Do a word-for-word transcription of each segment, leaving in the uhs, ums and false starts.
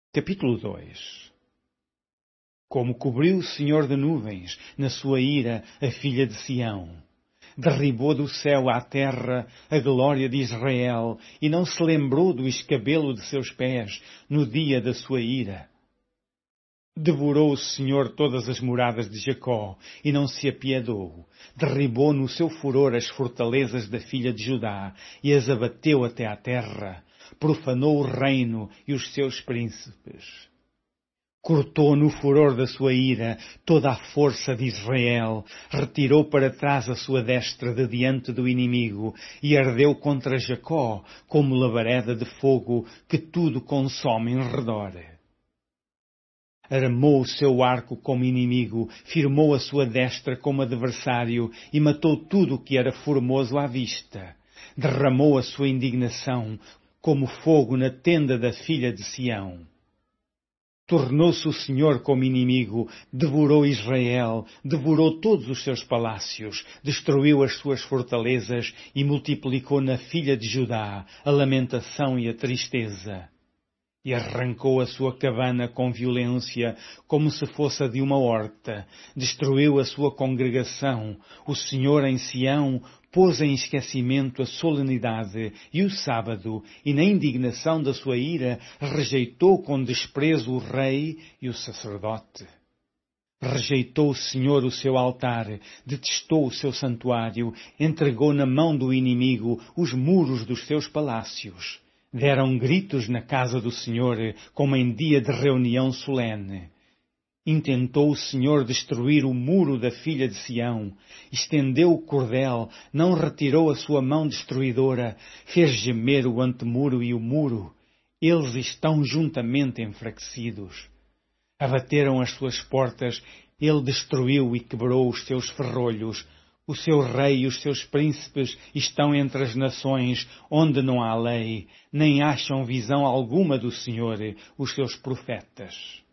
Capítulo dois. Como cobriu o Senhor de nuvens, na sua ira, a filha de Sião. Derribou do céu à terra a glória de Israel, e não se lembrou do escabelo de seus pés, no dia da sua ira. Devorou o Senhor todas as moradas de Jacó, e não se apiedou. Derribou no seu furor as fortalezas da filha de Judá, e as abateu até à terra. Profanou o reino e os seus príncipes. Cortou no furor da sua ira toda a força de Israel, retirou para trás a sua destra de diante do inimigo, e ardeu contra Jacó como labareda de fogo que tudo consome em redor. Armou o seu arco como inimigo, firmou a sua destra como adversário, e matou tudo o que era formoso à vista. Derramou a sua indignação como fogo na tenda da filha de Sião. Tornou-se o Senhor como inimigo, devorou Israel, devorou todos os seus palácios, destruiu as suas fortalezas e multiplicou na filha de Judá a lamentação e a tristeza. E arrancou a sua cabana com violência, como se fosse a de uma horta. Destruiu a sua congregação. O Senhor em Sião pôs em esquecimento a solenidade e o sábado, e na indignação da sua ira rejeitou com desprezo o rei e o sacerdote. Rejeitou o Senhor o seu altar, detestou o seu santuário, entregou na mão do inimigo os muros dos seus palácios. Deram gritos na casa do Senhor, como em dia de reunião solene. Intentou o Senhor destruir o muro da filha de Sião, estendeu o cordel, não retirou a sua mão destruidora, fez gemer o antemuro e o muro. Eles estão juntamente enfraquecidos. Abateram as suas portas, ele destruiu e quebrou os seus ferrolhos. O seu rei e os seus príncipes estão entre as nações, onde não há lei, nem acham visão alguma do Senhor, os seus profetas.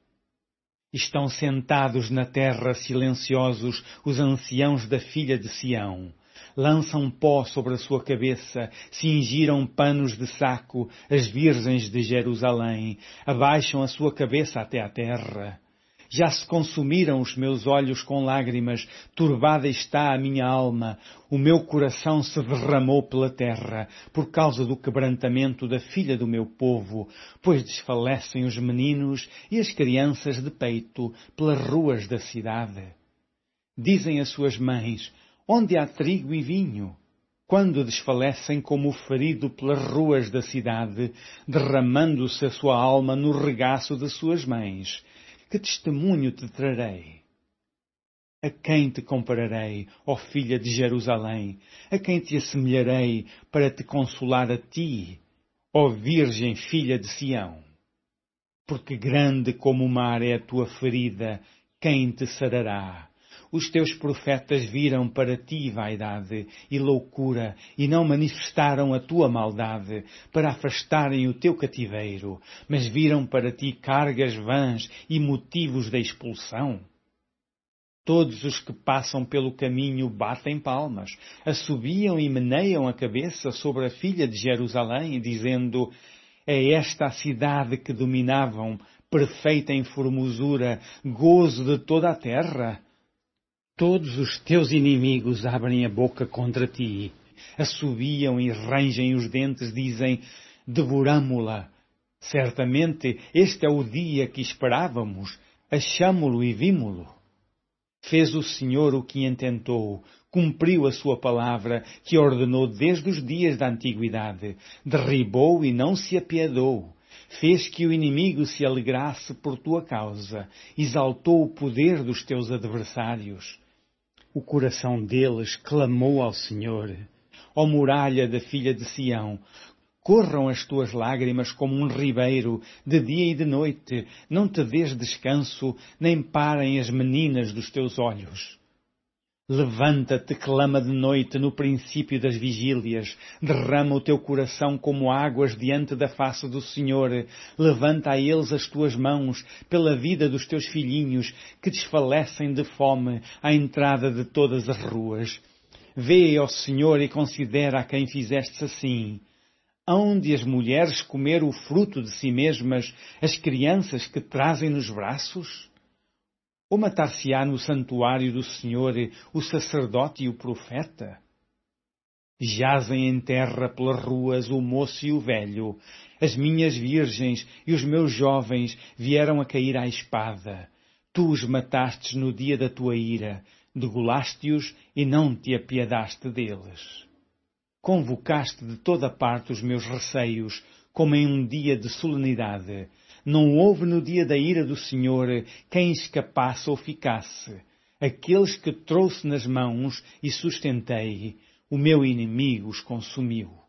Estão sentados na terra silenciosos os anciãos da filha de Sião. Lançam pó sobre a sua cabeça, cingiram panos de saco as virgens de Jerusalém, abaixam a sua cabeça até à terra. Já se consumiram os meus olhos com lágrimas, turbada está a minha alma, o meu coração se derramou pela terra, por causa do quebrantamento da filha do meu povo, pois desfalecem os meninos e as crianças de peito pelas ruas da cidade. Dizem as suas mães, onde há trigo e vinho? Quando desfalecem como o ferido pelas ruas da cidade, derramando-se a sua alma no regaço de suas mães. Que testemunho te trarei? A quem te compararei, ó filha de Jerusalém? A quem te assemelharei para te consolar a ti, ó virgem filha de Sião? Porque grande como o mar é a tua ferida, quem te sarará? Os teus profetas viram para ti vaidade e loucura e não manifestaram a tua maldade para afastarem o teu cativeiro, mas viram para ti cargas vãs e motivos da expulsão. Todos os que passam pelo caminho batem palmas, assobiam e meneiam a cabeça sobre a filha de Jerusalém, dizendo, é esta a cidade que dominavam, perfeita em formosura, gozo de toda a terra. Todos os teus inimigos abrem a boca contra ti, assobiam e rangem os dentes, dizem, devoramo-la. Certamente este é o dia que esperávamos, achamo-lo e vimo-lo. Fez o Senhor o que intentou, cumpriu a sua palavra, que ordenou desde os dias da antiguidade, derribou e não se apiedou. Fez que o inimigo se alegrasse por tua causa, exaltou o poder dos teus adversários. O coração deles clamou ao Senhor. Ó muralha da filha de Sião, corram as tuas lágrimas como um ribeiro, de dia e de noite, não te dês descanso, nem parem as meninas dos teus olhos. Levanta-te, clama de noite no princípio das vigílias, derrama o teu coração como águas diante da face do Senhor, levanta a eles as tuas mãos pela vida dos teus filhinhos que desfalecem de fome à entrada de todas as ruas. Vê, ó Senhor, e considera a quem fizestes assim. Hão de as mulheres comer o fruto de si mesmas, as crianças que trazem nos braços? Ou matar-se-á no santuário do Senhor o sacerdote e o profeta? Jazem em terra pelas ruas o moço e o velho, as minhas virgens e os meus jovens vieram a cair à espada. Tu os matastes no dia da tua ira, degolaste-os e não te apiedaste deles. Convocaste de toda parte os meus receios, como em um dia de solenidade. Não houve no dia da ira do Senhor quem escapasse ou ficasse. Aqueles que trouxe nas mãos e sustentei, o meu inimigo os consumiu.